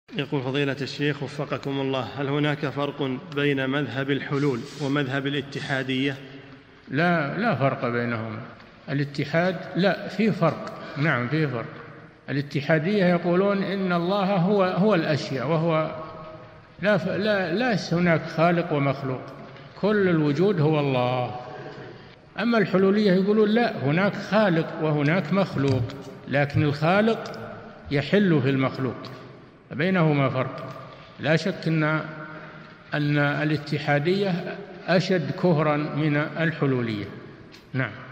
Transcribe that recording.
يقول فضيلة الشيخ وفقكم الله: هل هناك فرق بين مذهب الحلول ومذهب الاتحادية؟ لا فرق بينهما. الاتحاد لا، فيه فرق، نعم فيه فرق. الاتحادية يقولون إن الله هو الأشياء، وهو لا هناك خالق ومخلوق، كل الوجود هو الله. أما الحلولية يقولون لا، هناك خالق وهناك مخلوق، لكن الخالق يحل في المخلوق، بينهما فرق. لا شك أن الاتحادية أشد كفرا من الحلولية. نعم.